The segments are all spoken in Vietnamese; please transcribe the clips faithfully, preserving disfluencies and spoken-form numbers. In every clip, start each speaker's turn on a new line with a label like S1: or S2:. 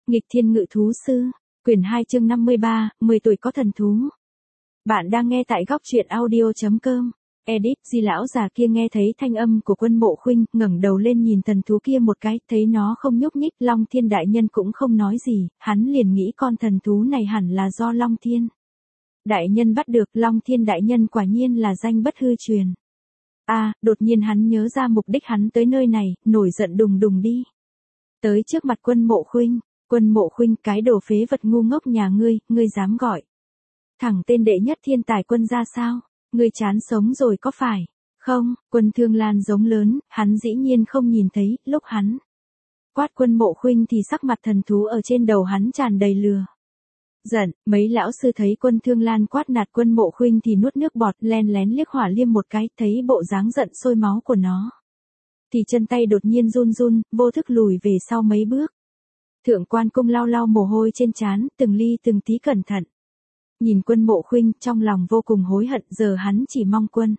S1: Nghịch thiên ngự thú sư, quyển hai chương năm mươi ba, mười tuổi có thần thú. Bạn đang nghe tại góc truyện audio.com. Edit, Di lão già kia nghe thấy thanh âm của Quân Mộ Khuynh, ngẩng đầu lên nhìn thần thú kia một cái, thấy nó không nhúc nhích, Long Thiên đại nhân cũng không nói gì, hắn liền nghĩ con thần thú này hẳn là do Long Thiên đại nhân bắt được. Long Thiên đại nhân quả nhiên là danh bất hư truyền. A, à, đột nhiên hắn nhớ ra mục đích hắn tới nơi này, nổi giận đùng đùng đi tới trước mặt Quân Mộ Khuynh. Quân Mộ Khuynh, cái đồ phế vật ngu ngốc nhà ngươi, ngươi dám gọi thẳng tên đệ nhất thiên tài quân ra sao? Ngươi chán sống rồi có phải không? Quân Thương Lan giống lớn, hắn dĩ nhiên không nhìn thấy, lúc hắn quát Quân Mộ Khuynh thì sắc mặt thần thú ở trên đầu hắn tràn đầy lừa giận. Mấy lão sư thấy Quân Thương Lan quát nạt Quân Mộ Khuynh thì nuốt nước bọt, len lén liếc Hỏa Liêm một cái, thấy bộ dáng giận sôi máu của nó thì chân tay đột nhiên run run, vô thức lùi về sau mấy bước. Thượng Quan Cung lau lau mồ hôi trên trán, từng ly từng tí cẩn thận nhìn Quân Mộ Khuynh, trong lòng vô cùng hối hận, giờ hắn chỉ mong Quân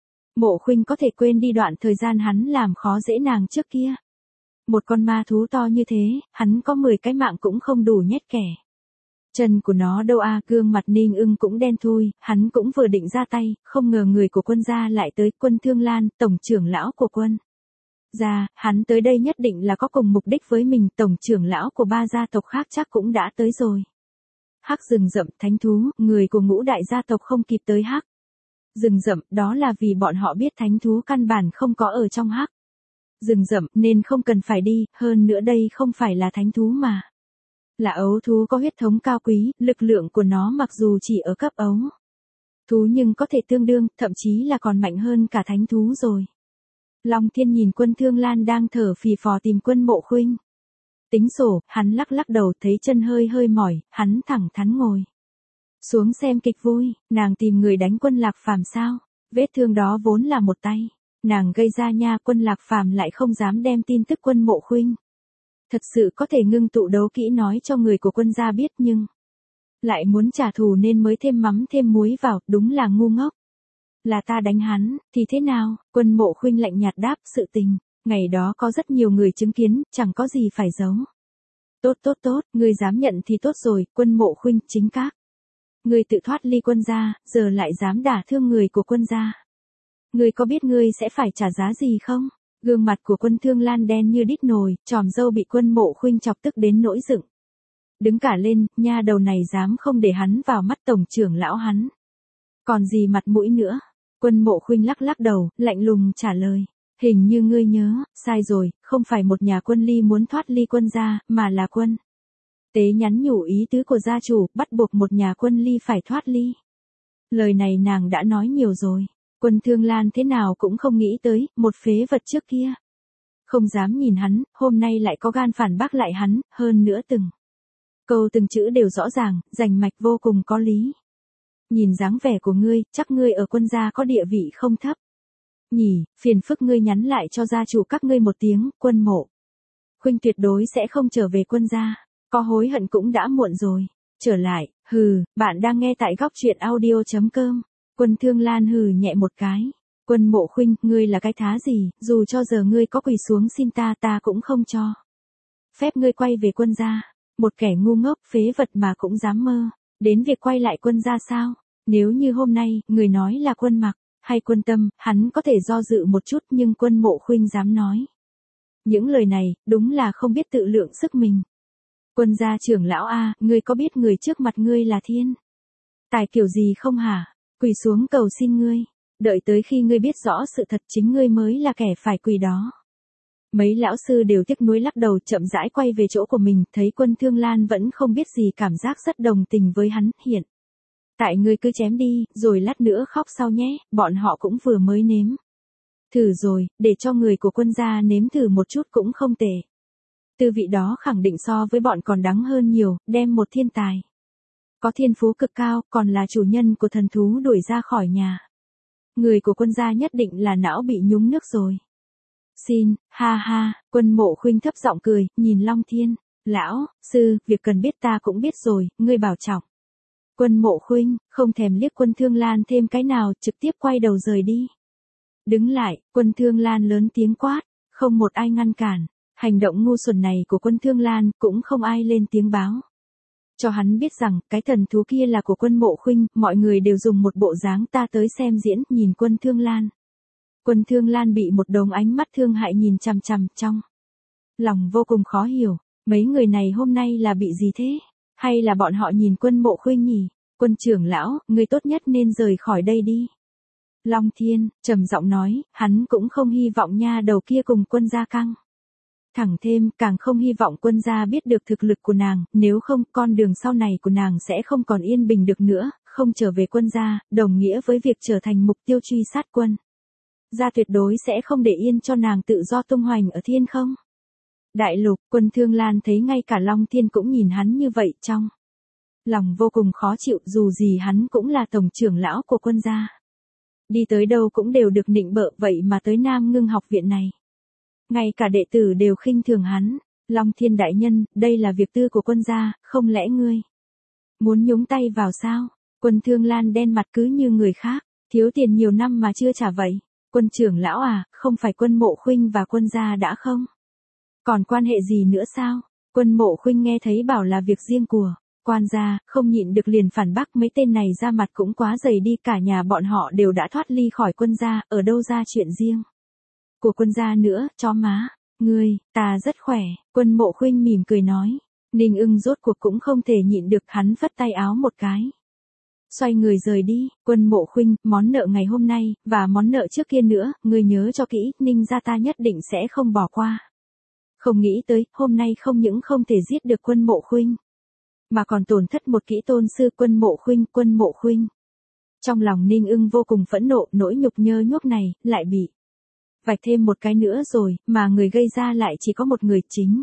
S1: Mộ Khuynh có thể quên đi đoạn thời gian hắn làm khó dễ nàng trước kia. Một con ma thú to như thế, hắn có mười cái mạng cũng không đủ nhét kẻ chân của nó đâu a. À, gương mặt Ninh Ưng cũng đen thui, hắn cũng vừa định ra tay, không ngờ người của Quân gia lại tới. Quân Thương Lan, tổng trưởng lão của Quân gia, hắn tới đây nhất định là có cùng mục đích với mình. Tổng trưởng lão của ba gia tộc khác chắc cũng đã tới rồi. Hắc rừng rậm, thánh thú, người của ngũ đại gia tộc không kịp tới hắc rừng rậm, đó là vì bọn họ biết thánh thú căn bản không có ở trong hắc rừng rậm, nên không cần phải đi. Hơn nữa đây không phải là thánh thú mà là ấu thú có huyết thống cao quý, lực lượng của nó mặc dù chỉ ở cấp ấu thú nhưng có thể tương đương, thậm chí là còn mạnh hơn cả thánh thú rồi. Long Thiên nhìn Quân Thương Lan đang thở phì phò tìm Quân Mộ Khuynh tính sổ, hắn lắc lắc đầu, thấy chân hơi hơi mỏi, hắn thẳng thắn ngồi xuống xem kịch vui. Nàng tìm người đánh Quân Lạc Phàm sao? Vết thương đó vốn là một tay nàng gây ra nha. Quân Lạc Phàm lại không dám đem tin tức Quân Mộ Khuynh thật sự có thể ngưng tụ đấu kỹ nói cho người của Quân gia biết, nhưng lại muốn trả thù nên mới thêm mắm thêm muối vào, đúng là ngu ngốc. Là ta đánh hắn, thì thế nào? Quân Mộ Khuynh lạnh nhạt đáp, sự tình ngày đó có rất nhiều người chứng kiến, chẳng có gì phải giấu. Tốt tốt tốt, ngươi dám nhận thì tốt rồi. Quân Mộ Khuynh, chính các ngươi tự thoát ly Quân gia, giờ lại dám đả thương người của Quân gia. Ngươi có biết ngươi sẽ phải trả giá gì không? Gương mặt của Quân Thương Lan đen như đít nồi, tròm râu bị Quân Mộ Khuynh chọc tức đến nỗi dựng đứng cả lên. Nha đầu này dám không để hắn vào mắt tổng trưởng lão, hắn còn gì mặt mũi nữa? Quân Mộ Khuynh lắc lắc đầu, lạnh lùng trả lời. Hình như ngươi nhớ, sai rồi, không phải một nhà Quân ly muốn thoát ly Quân gia, mà là Quân tế nhắn nhủ ý tứ của gia chủ, bắt buộc một nhà Quân ly phải thoát ly. Lời này nàng đã nói nhiều rồi. Quân Thương Lan thế nào cũng không nghĩ tới, một phế vật trước kia không dám nhìn hắn, hôm nay lại có gan phản bác lại hắn, hơn nữa từng câu từng chữ đều rõ ràng, rành mạch, vô cùng có lý. Nhìn dáng vẻ của ngươi, chắc ngươi ở Quân gia có địa vị không thấp nhỉ? Phiền phức ngươi nhắn lại cho gia chủ các ngươi một tiếng, Quân Mộ Khuynh tuyệt đối sẽ không trở về Quân gia, có hối hận cũng đã muộn rồi. Trở lại, hừ, bạn đang nghe tại góc truyện audio.com. Quân Thương Lan hừ nhẹ một cái. Quân Mộ Khuynh, ngươi là cái thá gì, dù cho giờ ngươi có quỳ xuống xin ta, ta cũng không cho phép ngươi quay về Quân gia. Một kẻ ngu ngốc, phế vật mà cũng dám mơ đến việc quay lại Quân gia sao? Nếu như hôm nay, người nói là Quân Mặc hay Quân Tâm, hắn có thể do dự một chút, nhưng Quân Mộ Khuynh dám nói những lời này, đúng là không biết tự lượng sức mình. Quân gia trưởng lão a, ngươi có biết người trước mặt ngươi là thiên tài kiểu gì không hả? Quỳ xuống cầu xin ngươi, đợi tới khi ngươi biết rõ sự thật, chính ngươi mới là kẻ phải quỳ đó. Mấy lão sư đều tiếc nuối lắc đầu, chậm rãi quay về chỗ của mình. Thấy Quân Thương Lan vẫn không biết gì, cảm giác rất đồng tình với hắn. Hiện tại ngươi cứ chém đi, rồi lát nữa khóc sau nhé, bọn họ cũng vừa mới nếm thử rồi, để cho người của Quân gia nếm thử một chút cũng không tệ. Tư vị đó khẳng định so với bọn còn đắng hơn nhiều. Đem một thiên tài có thiên phú cực cao, còn là chủ nhân của thần thú đuổi ra khỏi nhà, người của Quân gia nhất định là não bị nhúng nước rồi. Xin, ha ha. Quân Mộ Khuynh thấp giọng cười, nhìn Long Thiên. Lão sư, việc cần biết ta cũng biết rồi, ngươi bảo trọng. Quân Mộ Khuynh không thèm liếc Quân Thương Lan thêm cái nào, trực tiếp quay đầu rời đi. Đứng lại, Quân Thương Lan lớn tiếng quát, không một ai ngăn cản. Hành động ngu xuẩn này của Quân Thương Lan cũng không ai lên tiếng báo. Cho hắn biết rằng, cái thần thú kia là của Quân Mộ Khuynh, mọi người đều dùng một bộ dáng ta tới xem diễn, nhìn Quân Thương Lan. Quân Thương Lan bị một đống ánh mắt thương hại nhìn chằm chằm trong. Lòng vô cùng khó hiểu, mấy người này hôm nay là bị gì thế? Hay là bọn họ nhìn Quân Mộ Khuynh nhỉ? Quân trưởng lão, người tốt nhất nên rời khỏi đây đi. Long Thiên, trầm giọng nói, hắn cũng không hy vọng nha đầu kia cùng Quân gia căng. Thẳng thêm, càng không hy vọng Quân gia biết được thực lực của nàng, nếu không, con đường sau này của nàng sẽ không còn yên bình được nữa, không trở về Quân gia, đồng nghĩa với việc trở thành mục tiêu truy sát Quân gia tuyệt đối sẽ không để yên cho nàng tự do tung hoành ở thiên không. Đại lục, Quân Thương Lan thấy ngay cả Long Thiên cũng nhìn hắn như vậy trong lòng vô cùng khó chịu, dù gì hắn cũng là tổng trưởng lão của Quân gia. Đi tới đâu cũng đều được nịnh bợ, vậy mà tới Nam Ngưng học viện này. Ngay cả đệ tử đều khinh thường hắn. Long Thiên đại nhân, đây là việc tư của Quân gia, không lẽ ngươi muốn nhúng tay vào sao? Quân Thương Lan đen mặt cứ như người khác, thiếu tiền nhiều năm mà chưa trả vậy. Quân trưởng lão à, không phải Quân Mộ Khuynh và Quân gia đã không? Còn quan hệ gì nữa sao? Quân Mộ Khuynh nghe thấy bảo là việc riêng của Quan gia, không nhịn được liền phản bác, mấy tên này ra mặt cũng quá dày đi, cả nhà bọn họ đều đã thoát ly khỏi Quân gia, ở đâu ra chuyện riêng của Quân gia nữa, chó má. Ngươi, ta rất khỏe. Quân Mộ Khuynh mỉm cười nói. Ninh Ưng rốt cuộc cũng không thể nhịn được, hắn phất tay áo một cái. Xoay người rời đi. Quân Mộ Khuynh, món nợ ngày hôm nay, và món nợ trước kia nữa, ngươi nhớ cho kỹ, Ninh gia ta nhất định sẽ không bỏ qua. Không nghĩ tới, hôm nay không những không thể giết được Quân Mộ Khuynh, mà còn tổn thất một kỹ tôn sư. Quân Mộ Khuynh, Quân Mộ Khuynh. Trong lòng Ninh Ưng vô cùng phẫn nộ, nỗi nhục nhơ nhuốc này, lại bị vạch thêm một cái nữa rồi, mà người gây ra lại chỉ có một người, chính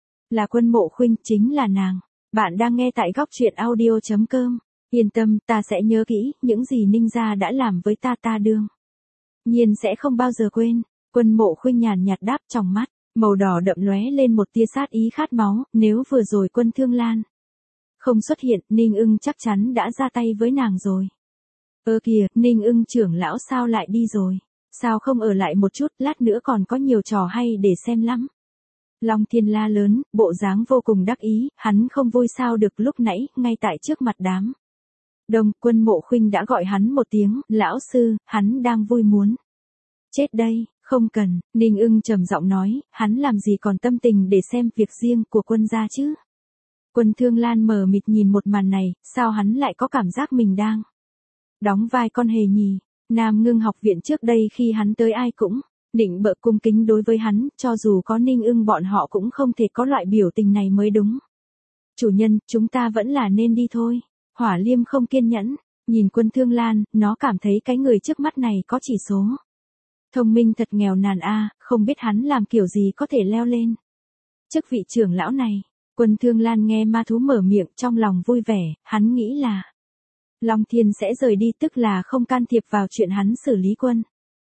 S1: là Quân Mộ Khuynh, chính là nàng. Bạn đang nghe tại góc truyện audio chấm com. Yên tâm, ta sẽ nhớ kỹ, những gì Ninh gia đã làm với ta ta đương nhiên sẽ không bao giờ quên. Quân Mộ Khuynh nhàn nhạt đáp, trong mắt màu đỏ đậm lóe lên một tia sát ý khát máu, nếu vừa rồi Quân Thương Lan không xuất hiện, Ninh Ưng chắc chắn đã ra tay với nàng rồi. Ơ kìa, Ninh Ưng trưởng lão sao lại đi rồi? Sao không ở lại một chút, lát nữa còn có nhiều trò hay để xem lắm. Long Thiên la lớn, bộ dáng vô cùng đắc ý, hắn không vui sao được. Lúc nãy, ngay tại trước mặt đám đông, Quân Mộ Khuynh đã gọi hắn một tiếng, lão sư, hắn đang vui muốn chết đây. Không cần, Ninh Ưng trầm giọng nói, hắn làm gì còn tâm tình để xem việc riêng của Quân gia chứ. Quân Thương Lan mờ mịt nhìn một màn này, sao hắn lại có cảm giác mình đang đóng vai con hề nhì. Nam Ngưng học viện trước đây khi hắn tới ai cũng định bợ cung kính đối với hắn, cho dù có Ninh Ưng bọn họ cũng không thể có loại biểu tình này mới đúng. Chủ nhân, chúng ta vẫn là nên đi thôi. Hỏa Liêm không kiên nhẫn, nhìn Quân Thương Lan, nó cảm thấy cái người trước mắt này có chỉ số thông minh thật nghèo nàn a, không biết hắn làm kiểu gì có thể leo lên chức vị trưởng lão này. Quân Thương Lan nghe ma thú mở miệng, trong lòng vui vẻ, hắn nghĩ là Long Thiên sẽ rời đi, tức là không can thiệp vào chuyện hắn xử lý Quân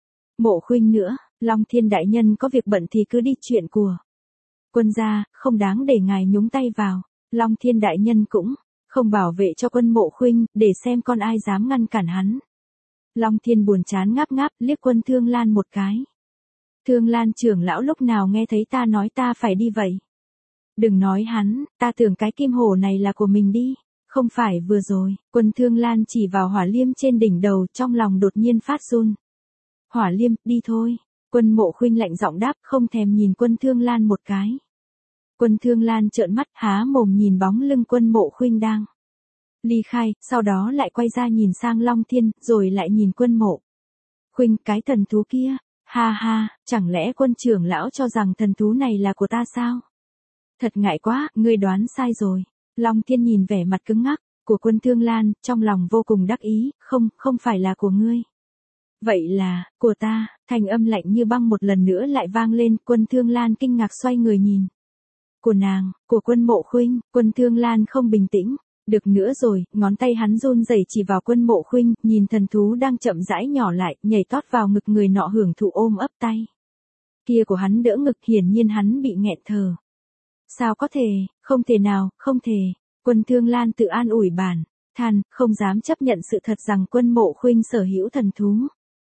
S1: Mộ Khuynh nữa. Long Thiên đại nhân có việc bận thì cứ đi, chuyện của Quân gia, không đáng để ngài nhúng tay vào. Long Thiên đại nhân cũng không bảo vệ cho Quân Mộ Khuynh, để xem con ai dám ngăn cản hắn. Long Thiên buồn chán ngáp ngáp, liếc Quân Thương Lan một cái. Thương Lan trưởng lão lúc nào nghe thấy ta nói ta phải đi vậy? Đừng nói hắn, ta tưởng cái kim hổ này là của mình đi. Không phải vừa rồi, Quân Thương Lan chỉ vào hỏa liêm trên đỉnh đầu, trong lòng đột nhiên phát run. Hỏa liêm, đi thôi. Quân Mộ Khuynh lạnh giọng đáp, không thèm nhìn Quân Thương Lan một cái. Quân Thương Lan trợn mắt há mồm nhìn bóng lưng Quân Mộ Khuynh đang ly khai, sau đó lại quay ra nhìn sang Long Thiên, rồi lại nhìn Quân Mộ Khuynh, cái thần thú kia. Ha ha, chẳng lẽ Quân trưởng lão cho rằng thần thú này là của ta sao? Thật ngại quá, ngươi đoán sai rồi. Long Thiên nhìn vẻ mặt cứng ngắc của Quân Thương Lan, trong lòng vô cùng đắc ý, không, không phải là của ngươi. Vậy là, của ta. Thanh âm lạnh như băng một lần nữa lại vang lên. Quân Thương Lan kinh ngạc xoay người nhìn. Của nàng, của Quân Mộ Khuynh. Quân Thương Lan không bình tĩnh được nữa rồi, ngón tay hắn run rẩy chỉ vào Quân Mộ Khuynh, nhìn thần thú đang chậm rãi nhỏ lại, nhảy tót vào ngực người nọ hưởng thụ ôm ấp tay kia của hắn đỡ ngực, hiển nhiên hắn bị nghẹn thở. Sao có thể, không thể nào, không thể. Quân Thương Lan tự an ủi bản than, không dám chấp nhận sự thật rằng Quân Mộ Khuynh sở hữu thần thú.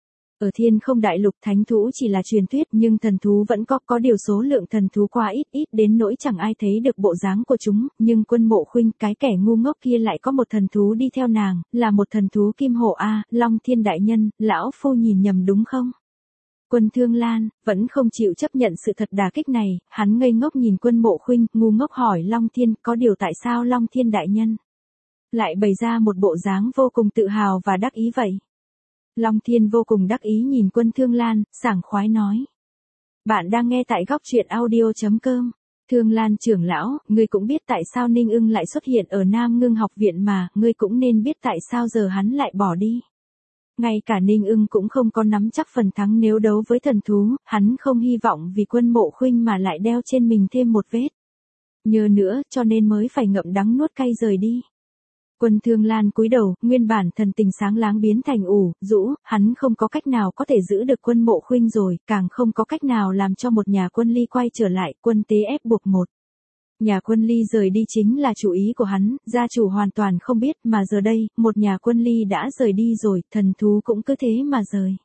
S1: Ở Thiên Không Đại Lục thánh thú chỉ là truyền thuyết nhưng thần thú vẫn có, có điều số lượng thần thú quá ít, ít đến nỗi chẳng ai thấy được bộ dáng của chúng, nhưng Quân Mộ Khuynh, cái kẻ ngu ngốc kia lại có một thần thú đi theo nàng, là một thần thú kim hổ a, Long Thiên đại nhân, lão phu nhìn nhầm đúng không? Quân Thương Lan, vẫn không chịu chấp nhận sự thật đả kích này, hắn ngây ngốc nhìn Quân Mộ Khuynh, ngu ngốc hỏi Long Thiên, có điều tại sao Long Thiên đại nhân lại bày ra một bộ dáng vô cùng tự hào và đắc ý vậy? Long Thiên vô cùng đắc ý nhìn Quân Thương Lan, sảng khoái nói. Bạn đang nghe tại góc truyện audio.com. Thương Lan trưởng lão, ngươi cũng biết tại sao Ninh Ưng lại xuất hiện ở Nam Ngưng học viện mà, ngươi cũng nên biết tại sao giờ hắn lại bỏ đi. Ngay cả Ninh Ưng cũng không có nắm chắc phần thắng nếu đấu với thần thú, hắn không hy vọng vì Quân Mộ Khuynh mà lại đeo trên mình thêm một vết nhơ nữa, cho nên mới phải ngậm đắng nuốt cay rời đi. Quân Thương Lan cúi đầu, nguyên bản thần tình sáng láng biến thành ủ rũ, hắn không có cách nào có thể giữ được Quân Mộ Khuynh rồi, càng không có cách nào làm cho một nhà Quân Ly quay trở lại, quân tế ép buộc một. Nhà Quân Ly rời đi chính là chủ ý của hắn, gia chủ hoàn toàn không biết, mà giờ đây, một nhà Quân Ly đã rời đi rồi, thần thú cũng cứ thế mà rời.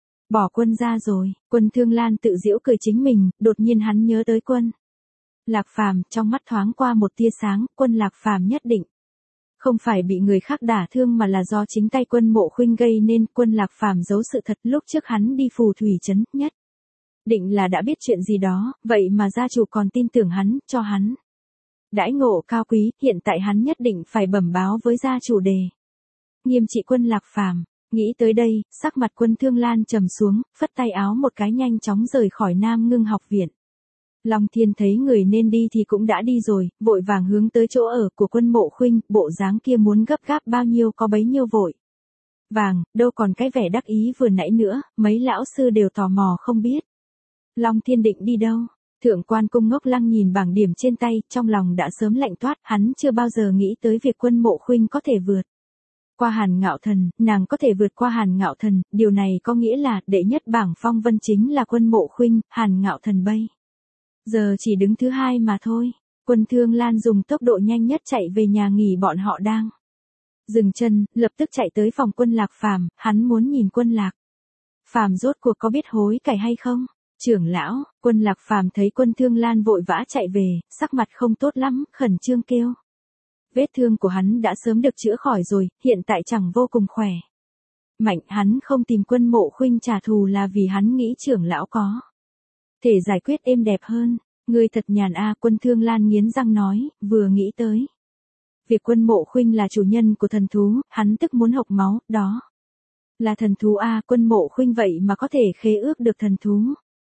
S1: Bỏ quân ra rồi, Quân Thương Lan tự giễu cười chính mình, đột nhiên hắn nhớ tới Quân Lạc Phàm, trong mắt thoáng qua một tia sáng, Quân Lạc Phàm nhất định không phải bị người khác đả thương mà là do chính tay Quân Mộ Khuynh gây nên. Quân Lạc Phàm giấu sự thật, lúc trước hắn đi phù thủy trấn, nhất định là đã biết chuyện gì đó, vậy mà gia chủ còn tin tưởng hắn, cho hắn đãi ngộ cao quý, hiện tại hắn nhất định phải bẩm báo với gia chủ đề nghiêm trị Quân Lạc Phàm. Nghĩ tới đây, sắc mặt Quân Thương Lan trầm xuống, phất tay áo một cái nhanh chóng rời khỏi Nam Ngưng học viện. Long Thiên thấy người nên đi thì cũng đã đi rồi, vội vàng hướng tới chỗ ở của Quân Mộ Khuynh, bộ dáng kia muốn gấp gáp bao nhiêu có bấy nhiêu vội vàng, đâu còn cái vẻ đắc ý vừa nãy nữa, mấy lão sư đều tò mò không biết Long Thiên định đi đâu. Thượng Quan Cung ngốc lăng nhìn bảng điểm trên tay, trong lòng đã sớm lạnh toát, hắn chưa bao giờ nghĩ tới việc Quân Mộ Khuynh có thể vượt qua Hàn Ngạo Thần, nàng có thể vượt qua Hàn Ngạo Thần, điều này có nghĩa là đệ nhất bảng phong vân chính là Quân Mộ Khuynh, Hàn Ngạo Thần bây giờ chỉ đứng thứ hai mà thôi. Quân Thương Lan dùng tốc độ nhanh nhất chạy về nhà nghỉ bọn họ đang dừng chân, lập tức chạy tới phòng Quân Lạc Phàm, hắn muốn nhìn Quân Lạc Phàm rốt cuộc có biết hối cải hay không. Trưởng lão, Quân Lạc Phàm thấy Quân Thương Lan vội vã chạy về, sắc mặt không tốt lắm, khẩn trương kêu. Vết thương của hắn đã sớm được chữa khỏi rồi, hiện tại chẳng vô cùng khỏe mạnh, hắn không tìm Quân Mộ Khuynh trả thù là vì hắn nghĩ trưởng lão có thể giải quyết êm đẹp hơn. Ngươi thật nhàn a. Quân Thương Lan nghiến răng nói, vừa nghĩ tới việc Quân Mộ Khuynh là chủ nhân của thần thú, hắn tức muốn hộc máu, đó là thần thú a. Quân Mộ Khuynh vậy mà có thể khế ước được thần thú.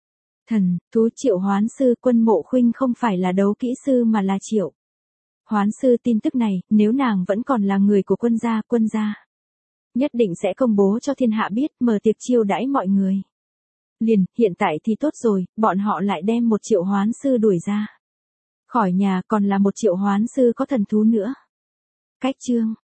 S1: Thần thú triệu hoán sư. Quân Mộ Khuynh không phải là đấu kỹ sư mà là triệu hoán sư. Tin tức này, nếu nàng vẫn còn là người của Quân gia, Quân gia nhất định sẽ công bố cho thiên hạ biết, mở tiệc chiêu đãi mọi người. Liền, hiện tại thì tốt rồi, bọn họ lại đem một triệu hoán sư đuổi ra khỏi nhà, còn là một triệu hoán sư có thần thú nữa. Cách chương